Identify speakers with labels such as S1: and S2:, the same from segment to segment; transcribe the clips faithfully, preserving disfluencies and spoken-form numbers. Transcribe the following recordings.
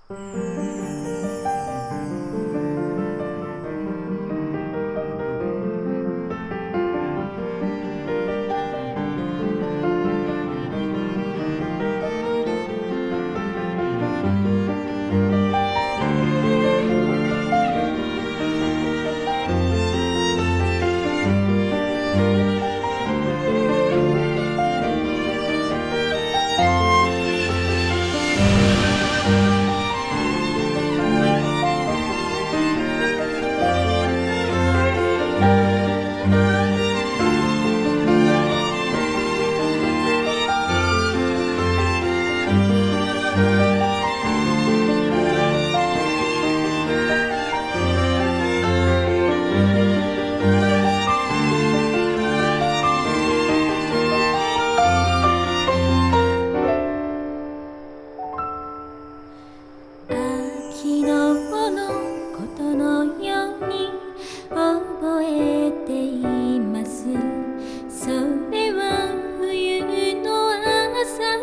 S1: 昨日のことのように覚えています。それは冬の朝、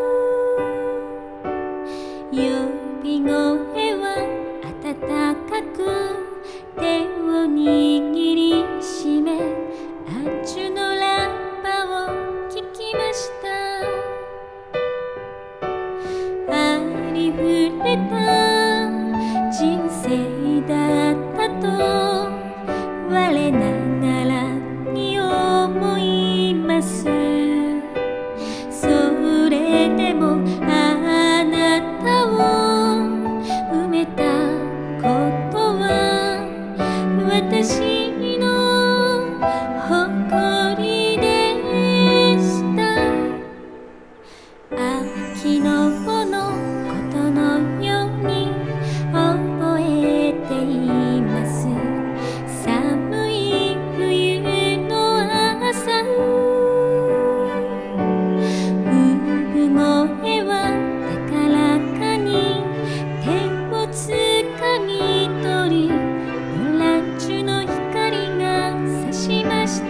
S1: 呼び声は暖かく手を握りしめ、アチュのラッパを聞きました。ありふれた人生だったと我ながらに思います。それでもあなたを埋めたことは私の誇りでした。昨日のことのように覚えています。寒い冬の朝、産声は高らかに手をつかみ取り、オランジュの光が差しました。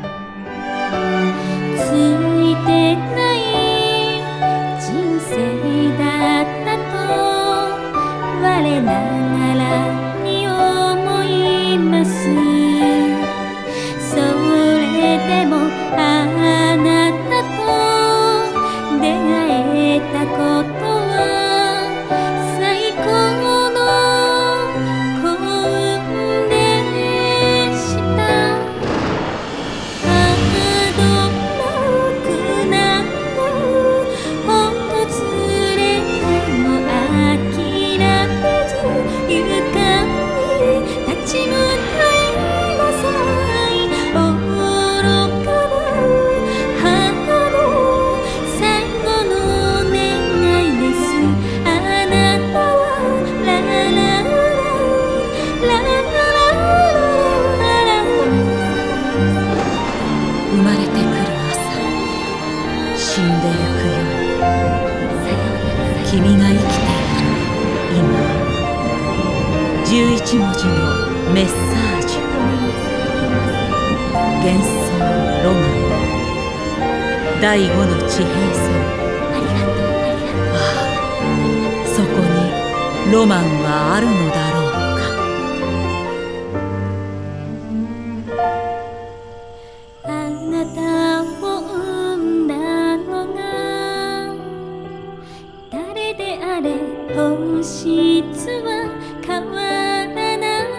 S1: ついてない人生だったと我ながらに思います。それでもあなたと出会えたことは最高の幸運でした。どんな苦難も訪れても諦めず勇敢に立ち向かいなさい。愚かな母の最後の願いです。あなたはラララララララララ。
S2: 生まれてくる朝、死んでゆく夜、君が生きている今、じゅういち文字のメッサージ。幻想ロマン、第五の地平線。
S1: ありがとう、ありがとう。
S2: ああ、そこにロマンはあるのだろうか。
S1: あなたを産んだのが誰であれ本質は変わらない。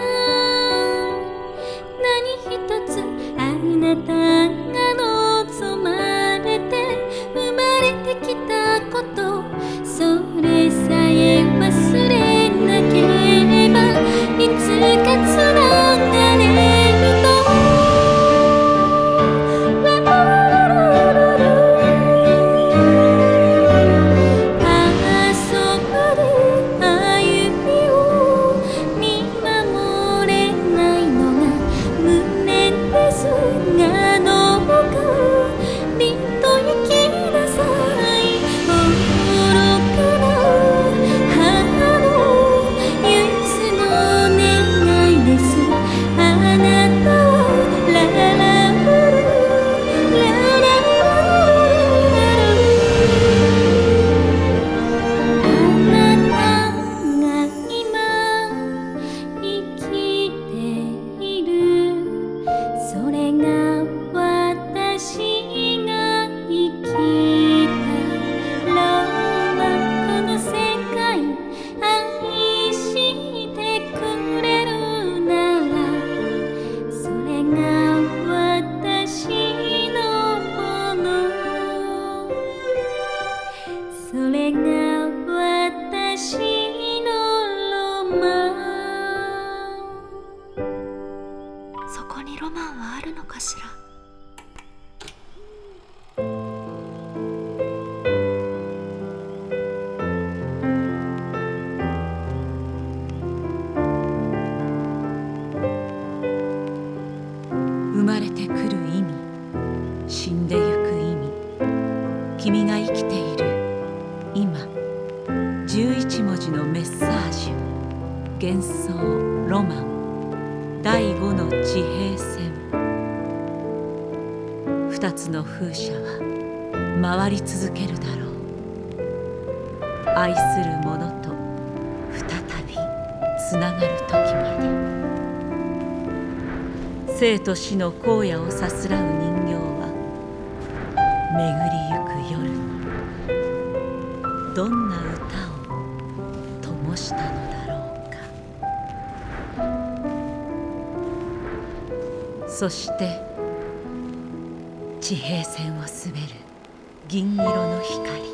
S1: 何一つあなたが望まれて生まれてきたこと、それさえ忘れなければいつかつながれるの。見守れないのが無念ですがそれが私のロマン。
S3: そこにロマンはあるのかしら。
S2: 生まれてくる意味、死んでゆく意味、君が生きている今、じゅういち文字のメッサージュ、幻想ロマン、第五の地平線。二つの風車は回り続けるだろう。愛する者と再びつながる時まで。生と死の荒野をさすらう人形は巡りゆく夜にどんな歌を灯したのだろうか。そして地平線を滑る銀色の光。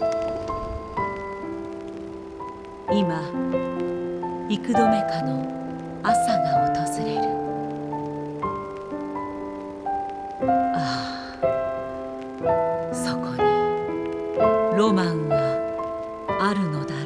S2: 今幾度目かの朝が訪れる。ああ、そこにロマンはあるのだろう。